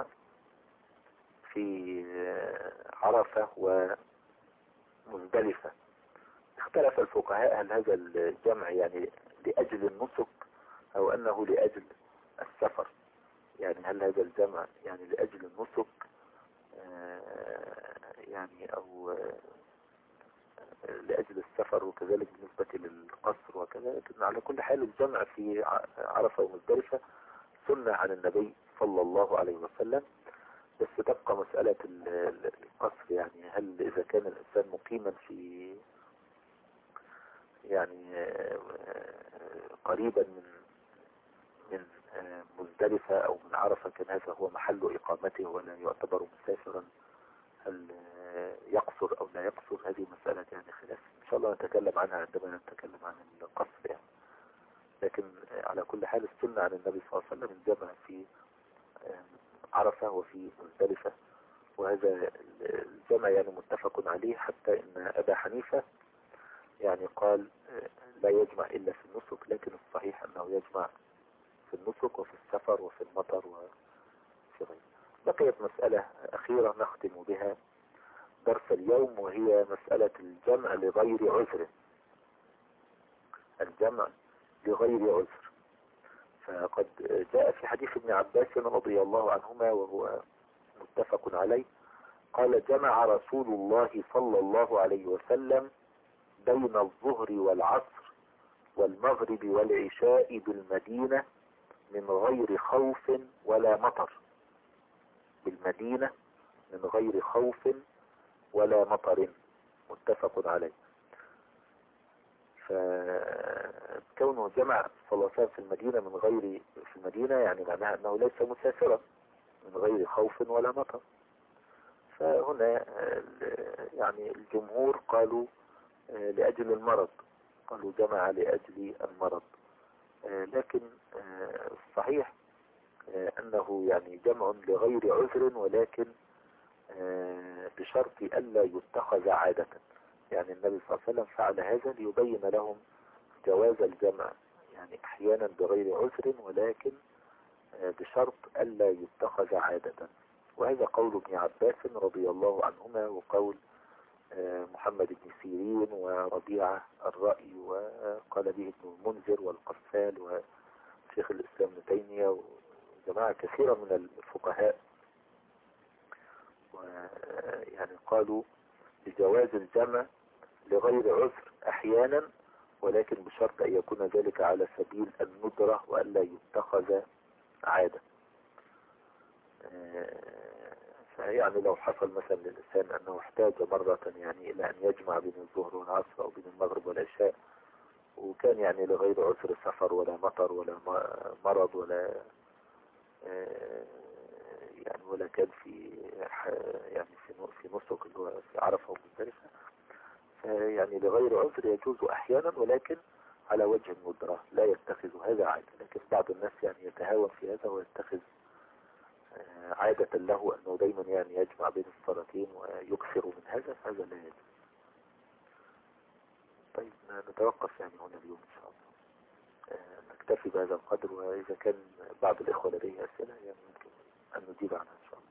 في عرفة ومزدلفة، اختلف الفقهاء هل هذا الجمع يعني لأجل النسك أو أنه لأجل السفر. يعني هل هذا الجمع يعني لأجل النسك يعني أو لأجل السفر، وكذلك بالنسبة للقصر وكذا. لكن على كل حال الجمع في عرفة ومزدلفة سنة عن النبي صلى الله عليه وسلم، بس تبقى مسألة القصر. يعني هل إذا كان الإنسان مقيما في يعني قريبا من من مزدلفة أو من عرفة كان هذا هو محل إقامته ولا يعتبر مسافرا، هل يقصر أو لا يقصر؟ هذه مسألة يعني خلاف إن شاء الله نتكلم عنها عندما نتكلم عن القصر يعني. لكن على كل حال السنة عن النبي صلى الله عليه وسلم الجمع في عرفة وفي مزدلفة، وهذا الجمع يعني متفق عليه، حتى إن أبا حنيفة يعني قال لا يجمع إلا في النسك، لكن الصحيح أنه يجمع في النسك وفي السفر وفي المطر وفي غيره. بقيت مسألة أخيرة نختم بها درس اليوم، وهي مسألة الجمع لغير عذر. الجمع لغير عذر، فقد جاء في حديث ابن عباس رضي الله عنهما وهو متفق عليه، قال جمع رسول الله صلى الله عليه وسلم بين الظهر والعصر والمغرب والعشاء بالمدينة من غير خوف ولا مطر. بالمدينة من غير خوف ولا مطر، متفق عليه. فكونه جمع صلى الله عليه وسلم في المدينة من غير في المدينة يعني معناها أنه ليس مسافرا من غير خوف ولا مطر. فهنا يعني الجمهور قالوا لأجل المرض، قالوا جمع لأجل المرض، لكن الصحيح أنه يعني جمع لغير عذر، ولكن بشرط ألا يتخذ عادة. يعني النبي صلى الله عليه وسلم فعل هذا ليبين لهم جواز الجمع يعني أحيانا بغير عذر، ولكن بشرط ألا يتخذ عادة. وهذا قول ابن عباس رضي الله عنهما، وقول محمد بن سيرين وربيعة الرأي، وقال به ابن المنذر والقفال وشيخ الإسلام ابن تيمية وجماعة كثيرة من الفقهاء، ويعني قالوا بجواز الجمع لغير عذر أحيانا، ولكن بشرط أن يكون ذلك على سبيل الندرة وألا يتخذ عادة. فيعني لو حصل مثلا للإنسان أنه احتاج مرة يعني إلى أن يجمع بين الظهر والعصر أو بين المغرب والعشاء، وكان يعني لغير عذر سفر ولا مطر ولا مرض ولا يعني ولا كان في يعني في في نسك اللي هو في عرفة ومزدلفة، فيعني لغير عذر يجوز أحيانا، ولكن على وجه الندرة لا يتخذ هذا عادة. لكن بعض الناس يعني يتهاون في هذا ويتخذ عادة له أنه دايما يعني يجمع بين الصلاتين ويكثر من هذا، هذا لا يجوز. طيب نتوقف يعني هنا اليوم إن شاء الله، نكتفي بهذا القدر، وإذا كان بعض الإخوة لديه أسئلة يعني ممكن أن نجيب عنها إن شاء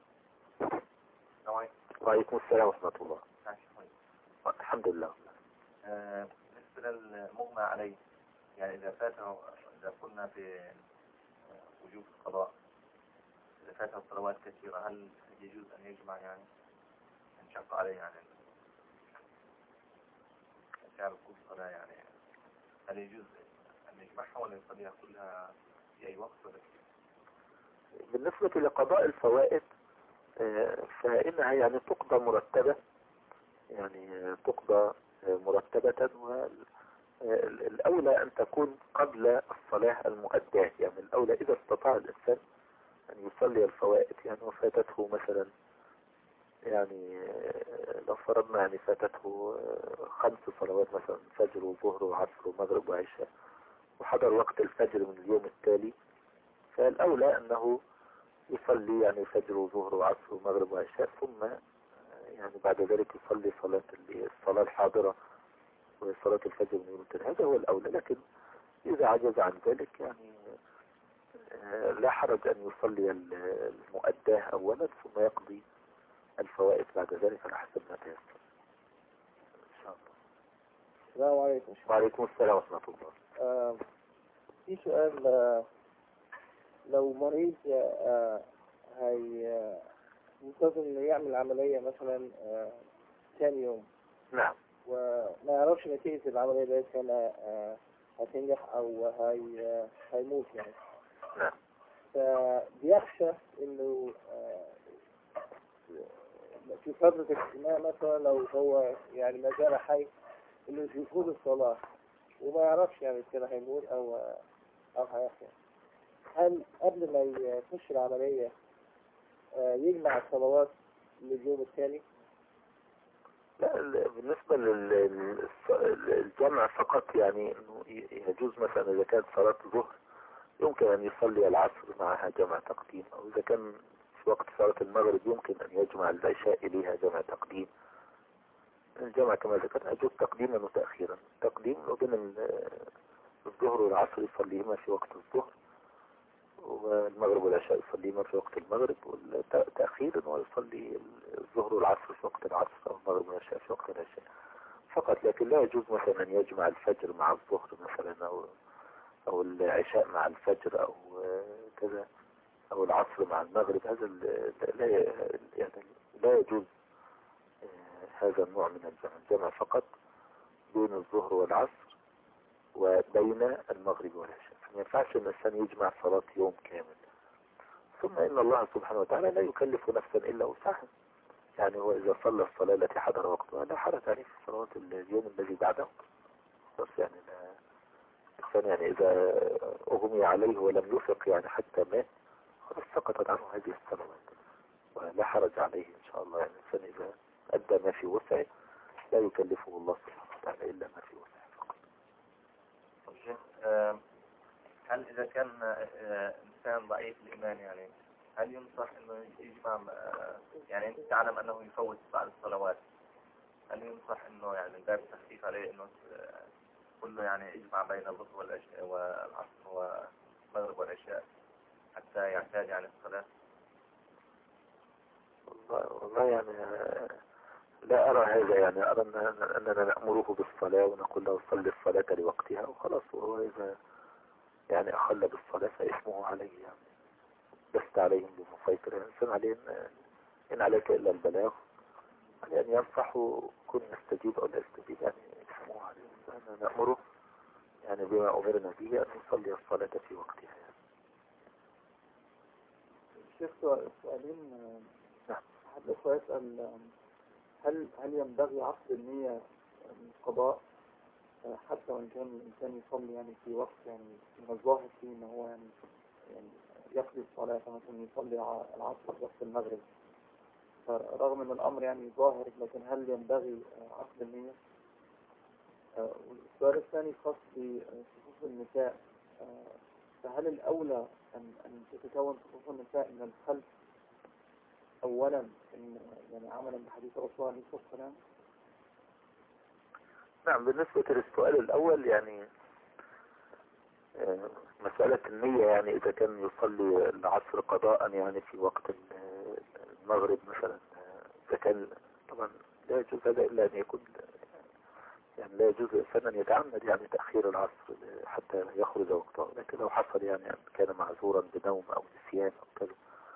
الله. وعليكم السلام ورحمة الله. الحمد لله. بالنسبة للمغمى عليه، يعني إذا فاته، إذا قلنا في وجوب القضاء، إذا فاته صلوات كثيرة، هل يجوز أن يجمع يعني أن شق عليه يعني فعل كل صلاة، يعني هل يجوز أن يجمعها ولا يصليها كلها في أي وقت ولا؟ بالنسبة لقضاء الفوائد فإنها يعني تقضى مرتبة، يعني تقضى مرتبة، والأولى أن تكون قبل الصلاة المؤداة. يعني الأولى إذا استطاع الإنسان أن يصلي الفوائد، يعني وفاتته مثلا، يعني لو فرضنا يعني فاتته خمس صلوات مثلا، فجر وظهر وعصر ومغرب وعشاء، وحضر وقت الفجر من اليوم التالي، فالأولى أنه يصلي يعني فجر وظهر وعصر ومغرب وعشاء، ثم يعني بعد ذلك يصلي صلاة الصلاة الحاضرة وصلاة الفجر من يوم التالي. هذا هو الأولى. لكن إذا عجز عن ذلك يعني لا حرج أن يصلي المؤداه أولا ثم يقضي الفوائد بعد ذلك على حسب ما تيسر إن شاء الله. السلام عليكم. وعليكم السلام ورحمة الله. آه في سؤال، آه لو مريض آه هي منتظر انه يعمل عملية مثلا آه ثاني يوم، نعم، وما يعرفش نتيجة العملية دي كان آه هتنجح او هي آه هيموت يعني، نعم، فبيخشى انه آه في فترة الاجتماع مثلا لو هو يعني ما زال حي انه يفوت الصلاة وما يعرفش يعني كده هيموت او او هيحيا، هل قبل ما يخش العملية آه يجمع الصلوات لليوم الثاني؟ لا، بالنسبة للجمع فقط، يعني انه يجوز مثلا اذا كانت صلاة ظهر يمكن ان يصلي العصر معها جمع تقديم، او اذا كان في وقت صلاة المغرب يمكن ان يجمع العشاء اليها جمع تقديم. الجمع كما ذكرت يجوز تقديما وتأخيرا. تقديم بين الظهر والعصر يصليهما في وقت الظهر، والمغرب والعشاء يصليهما في وقت المغرب، والتأخير انه يصلي الظهر والعصر في وقت العصر، او المغرب والعشاء في وقت العشاء فقط. لكن لا يجوز مثلا ان يجمع الفجر مع الظهر مثلا، او او العشاء مع الفجر، او كذا، او العصر مع المغرب. هذا لا يعني لا يجوز هذا النوع من الجمع. الجمع فقط بين الظهر والعصر وبين المغرب والعشاء. ما ينفعش ان الانسان يجمع صلاة يوم كامل. ثم ان الله سبحانه وتعالى لا يكلف نفسا الا وسعها، يعني هو اذا صلى الصلاة التي حضر وقتها لا حرج عليه في صلوات اليوم الذي بعده. بس يعني لا الانسان يعني اذا اغمي عليه ولم يفق يعني حتى مات، خلاص سقطت عنه هذه الصلوات ولا حرج عليه ان شاء الله. يعني الانسان اذا ادى ما في وسعه لا يكلفه الله سبحانه وتعالى الا ما في وسعه فقط. هل إذا كان إنسان ضعيف الإيمان يعني هل ينصح إنه يجمع، يعني أنت تعلم أنه يفوت بعض الصلوات، هل ينصح إنه يعني باب تخفيف عليه إنه كله يعني يجمع بين الظهر والعشاء والعصر والمغرب والعشاء حتى يعتاد يعني الصلاة؟ والله, والله يعني لا أرى هذا. يعني أرى أننا نأمره بالصلاة ونقول له صلي الصلاة لوقتها وخلاص، وهو إذا يعني أخل بالصلاة فإسمه عليه، يعني لست عليهم بمسيطر. يعني الإنسان عليه إن عليك إلا البلاغ، يعني أن ينصحوا كن يستجيب أو لا يستجيب، يعني إسمه عليه. فأنا نأمره يعني بما أمرنا به أن يصلي الصلاة في وقتها. يعني الشيخ سؤالين. نعم. حد يسأل هل هل ينبغي عقد النية من القضاء حتى وإن كان الإنسان يصلي يعني في وقت يعني من الظاهر فيه إن هو يعني يعني يقضي الصلاة، مثلا يصلي العصر في وقت المغرب، رغم أن الأمر يعني ظاهر، لكن هل ينبغي عقد النية؟ والسؤال الثاني خاص بصفوف النساء، فهل الأولى أن أن تتكون صفوف النساء من الخلف أولا إن يعني عملا بحديث الرسول عليه الصلاة والسلام؟ نعم. بالنسبة للسؤال الأول، يعني مسألة النية، يعني إذا كان يصلي العصر قضاء يعني في وقت المغرب مثلا، إذا كان طبعا لا يجوز هذا إلا أن يكون يعني لا يجوز الإنسان أن يتعمد يعني تأخير العصر حتى يخرج وقته. لكن لو حصل يعني أن كان معذورا بنوم أو نسيان أو كذا،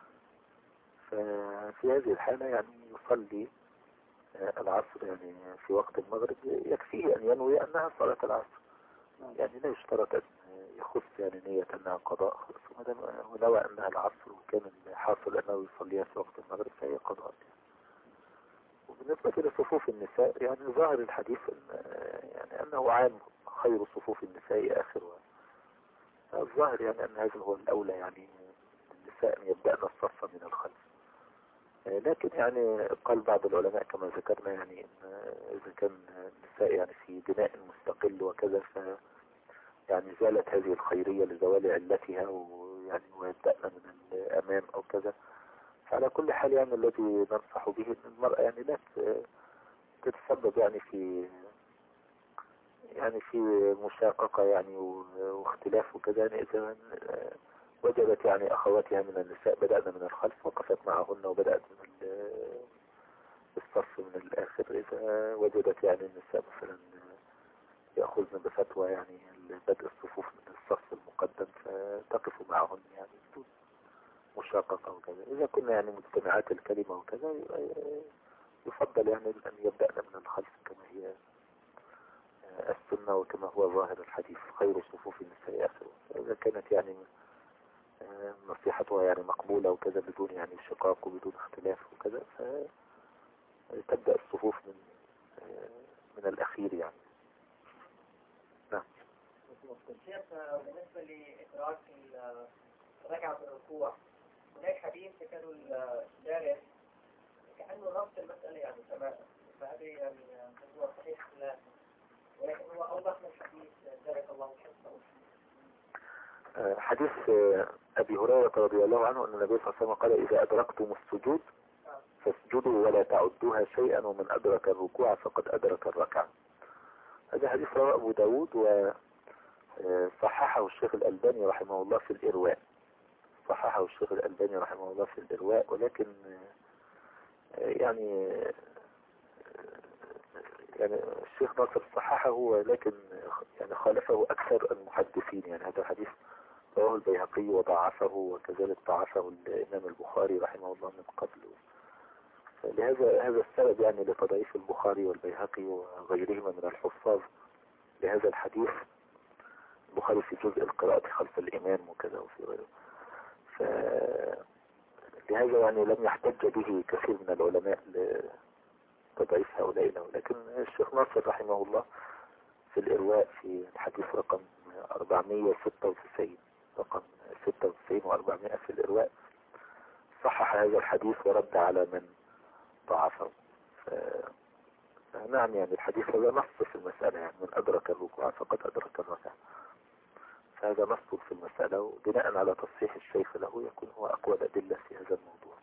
ففي هذه الحالة يعني يصلي العصر يعني في وقت المغرب. يكفيه أن ينوي أنها صلاة العصر، يعني لا يشترط أن يخص يعني نية أنها قضاء خلاص، ما دام ونوى أنها العصر وكان الحاصل أنه يصليها في وقت المغرب فهي قضاء. وبالنسبة لصفوف النساء يعني ظاهر الحديث أن يعني أنه عام خير صفوف النساء آخرها. الظاهر يعني أن هذا هو الأولى، يعني النساء أن يبدأن الصف من الخلف. لكن يعني قال بعض العلماء كما ذكرنا يعني إن إذا كان النساء يعني في بناء مستقل وكذا ف يعني زالت هذه الخيرية لزوال علتها ويعني ويبدأنا من الأمام أو كذا. فعلى كل حال يعني الذي ننصح به أن المرأة يعني لا تتسبب يعني في يعني في مشاققة يعني واختلاف وكذا. يعني إذا وجدت يعني أخواتها من النساء بدأنا من الخلف وقفت معهن وبدأت من الصف من الآخر. إذا وجدت يعني النساء مثلا يأخذن بفتوى يعني بدء الصفوف من الصف المقدم فتقف معهن يعني بدون مشاققة وكذا. إذا كنا يعني مجتمعات الكلمة وكذا يفضل يعني أن يبدأنا من الخلف كما هي السنة وكما هو ظاهر الحديث خير صفوف النساء آخر. إذا كانت يعني نصيحتها يعني مقبولة وكذا بدون يعني شقاق وبدون اختلاف وكذا فتبدأ الصفوف من من الأخير يعني. نعم. شيخ بالنسبة لإدراك الركعة بالركوع هناك حديث ذكره الشارح كأنه نفس المسألة يعني تماما، فهذا يعني هو صحيح لا، ولكن هو أوضح من حديث جزاك الله خيرا. حديث أبي هريرة رضي الله عنه أن النبي صلى الله عليه وسلم قال إذا أدركتم السجود فاسجدوا ولا تعدوها شيئا ومن أدرك الركوع فقد أدرك الركعة. هذا حديث رواه أبو داود وصححه الشيخ الألباني رحمه الله في الإرواء. صححه الشيخ الألباني رحمه الله في الإرواء، ولكن يعني يعني الشيخ ناصر صححه ولكن يعني خالفه أكثر المحدثين. يعني هذا الحديث رواه البيهقي وضعفه وكذلك ضعفه الإمام البخاري رحمه الله من قبل. لهذا هذا السبب يعني لتضعيف البخاري والبيهقي وغيرهما من الحفاظ لهذا الحديث. البخاري في جزء القراءة خلف الإمام وكذا وفي غيره. فلهذا يعني لم يحتج به كثير من العلماء لتضعيف هؤلاء له. لكن الشيخ ناصر رحمه الله في الإرواء في الحديث رقم أربعمائة وستة وتسعين رقم ستة وتسعين وأربعمائة في الإرواء صحح هذا الحديث ورد على من ضعفه. نعم يعني الحديث هذا نص في المسألة، يعني من أدرك الركوع فقد أدرك الركعة، فهذا نص في المسألة وبناء على تصحيح الشيخ له يكون هو أقوى الأدلة في هذا الموضوع.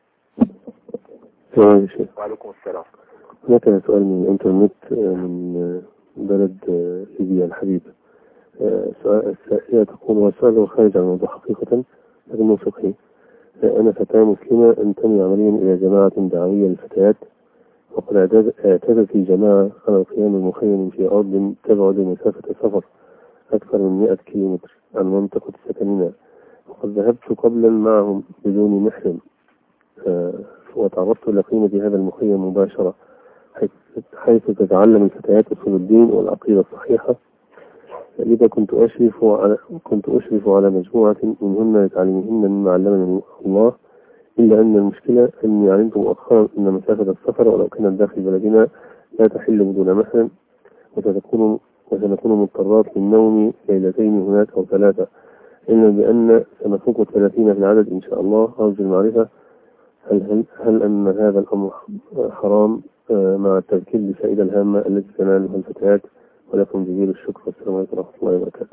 وعليكم السلام. هناك سؤال من الإنترنت من بلد ليبيا الحبيبة. السائلة تقول والسؤال خارج عن الموضوع حقيقة لكنه فقهي. أنا فتاة مسلمة أنتمي عمليا إلى جماعة دعوية للفتيات، وقد اعتدت الجماعة على القيام المخيم في أرض تبعد مسافة سفر أكثر من مئة كيلومتر عن منطقة سكننا، وقد ذهبت قبلا معهم بدون محرم وتعرضت لقيمة هذا المخيم مباشرة حيث, حيث تتعلم الفتيات أصول الدين والعقيدة الصحيحة. لذا كنت أشرف على كنت أشرف على مجموعة منهن لتعليمهن مما علمني الله، إلا أن المشكلة أني علمت مؤخرا أن مسافة السفر ولو كانت داخل بلدنا لا تحل بدون محرم، وستكون وسنكون مضطرات للنوم ليلتين هناك أو ثلاثة، إلا بأن سنفوق الثلاثين في العدد إن شاء الله. أرجو المعرفة هل, هل, هل أن هذا الأمر حرام مع التذكير بالفائدة الهامة التي تنالها الفتيات؟ ولكم جزيل الشكر والسلام عليكم ورحمة الله وبركاته.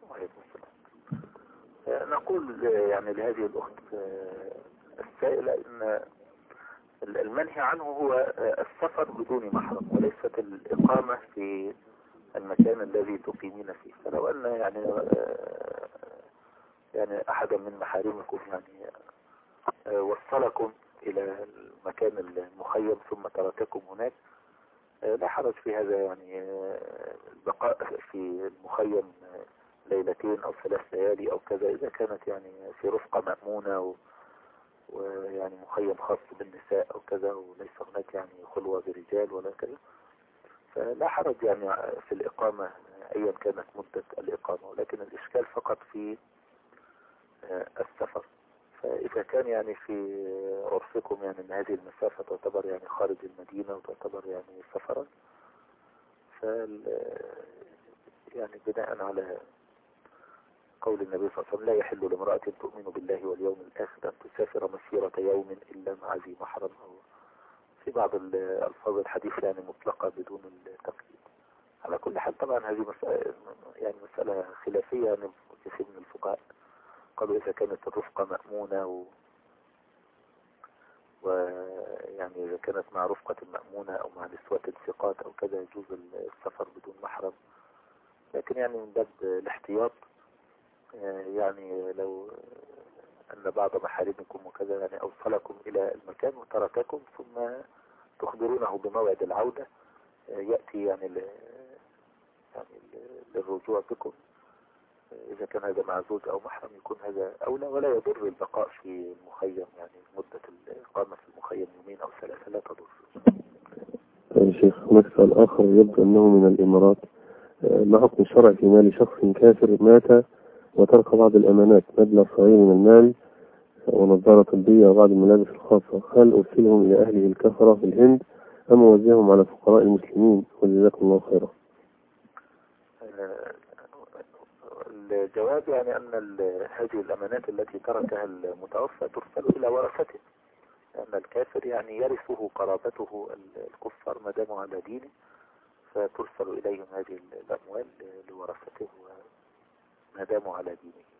نقول يعني لهذه الأخت السائلة أن المنهي عنه هو السفر بدون محرم وليست الإقامة في المكان الذي تقيمين فيه. فلو أن يعني يعني أحدا من محارمكم يعني وصلكم إلى المكان المخيم ثم ترككم هناك لا حرج في هذا، يعني البقاء في المخيم ليلتين أو ثلاث ليالي أو كذا إذا كانت يعني في رفقة مأمونة ويعني مخيم خاص بالنساء أو كذا وليس هناك يعني خلوة برجال ولا كذا، فلا حرج يعني في الإقامة أيا كانت مدة الإقامة، ولكن الإشكال فقط في السفر. فإذا كان يعني في عرفكم يعني أن هذه المسافة تعتبر يعني خارج المدينة وتعتبر يعني سفرا، فال يعني بناء على قول النبي صلى الله عليه وسلم لا يحل لامرأة تؤمن بالله واليوم الآخر أن تسافر مسيرة يوم إلا مع ذي محرم، أو في بعض الألفاظ الحديث يعني مطلقة بدون التقييد. على كل حال طبعا هذه مسألة يعني مسألة خلافية يعني كثير من الفقهاء قالوا إذا كانت الرفقة مأمونة و ويعني إذا كانت مع رفقة مأمونة أو مع نسوة ثقات أو كذا يجوز السفر بدون محرم، لكن يعني من باب الاحتياط يعني لو أن بعض محارمكم وكذا يعني أوصلكم إلى المكان وترككم ثم تخبرونه بموعد العودة يأتي يعني ل... يعني للرجوع بكم، إذا كان هذا مع زوج أو محرم يكون هذا أولى، ولا يضر البقاء في المخيم، يعني مدة الإقامة في المخيم يومين أو ثلاثة لا تضر. يا شيخ هناك سؤال آخر يبدو أنه من الإمارات، ما حكم الشرع في مال شخص كافر مات وترك بعض الأمانات مبلغ صغير من المال ونظارة طبية وبعض الملابس الخاصة، هل أرسلهم إلى أهله الكفرة في الهند أم أوزعهم على فقراء المسلمين؟ وجزاكم الله خيرا. الجواب يعني أن هذه الأمانات التي تركها المتوفى ترسل إلى ورثته، لأن الكافر يعني يرثه قرابته الكفار ما داموا على دينه، فترسل إليهم هذه الأموال لورثته ما داموا على دينه.